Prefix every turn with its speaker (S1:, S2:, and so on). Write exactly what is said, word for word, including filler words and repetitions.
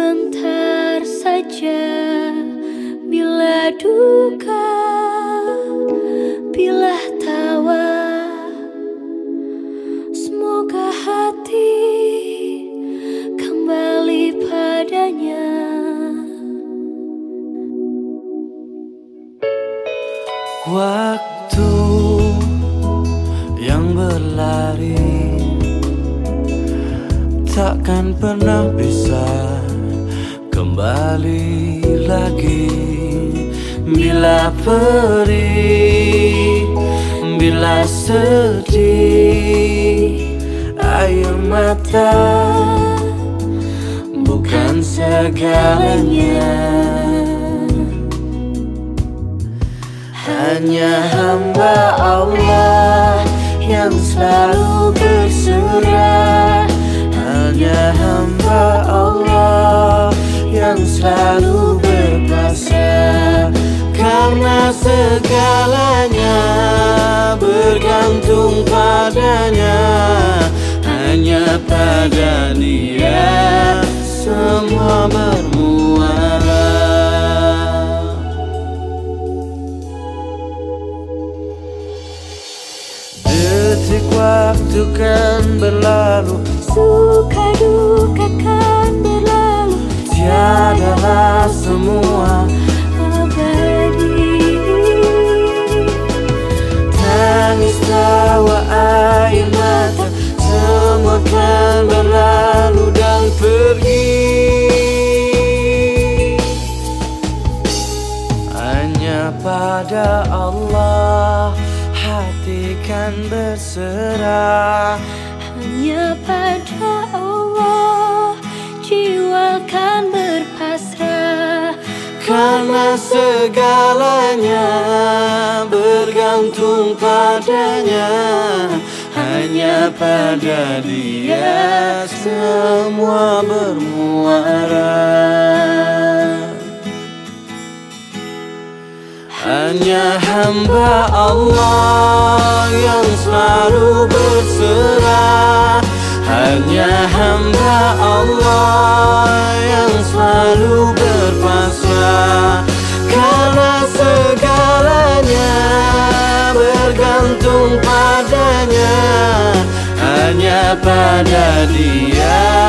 S1: sebentar saja. Bila duka, bila tawa, semoga hati kembali padanya.
S2: Waktu yang berlari takkan pernah bisa kembali lagi. Bila perih, bila sedih, air mata bukan segalanya. Hanya hamba Allah yang selalu berserah. Hanya hamba Allah yang selalu berpasrah. Karena segalanya bergantung padanya. Hanya pada Dia semua bermuara. Detik waktu kan berlalu,
S1: suka duka kan berlalu,
S2: tiadalah semua
S1: abadi.
S2: Tangis tawa air mata semua kan berlalu dan pergi. Hanya pada Allah hati kan berserah.
S1: Hanya pada Allah jiwa kan berpasrah.
S2: Karena segalanya bergantung padanya. Hanya pada Dia semua bermuara. Hanya hamba Allah yang selalu berserah. Hanya hamba Allah yang selalu berpasrah. Karena segalanya bergantung padanya. Hanya pada Dia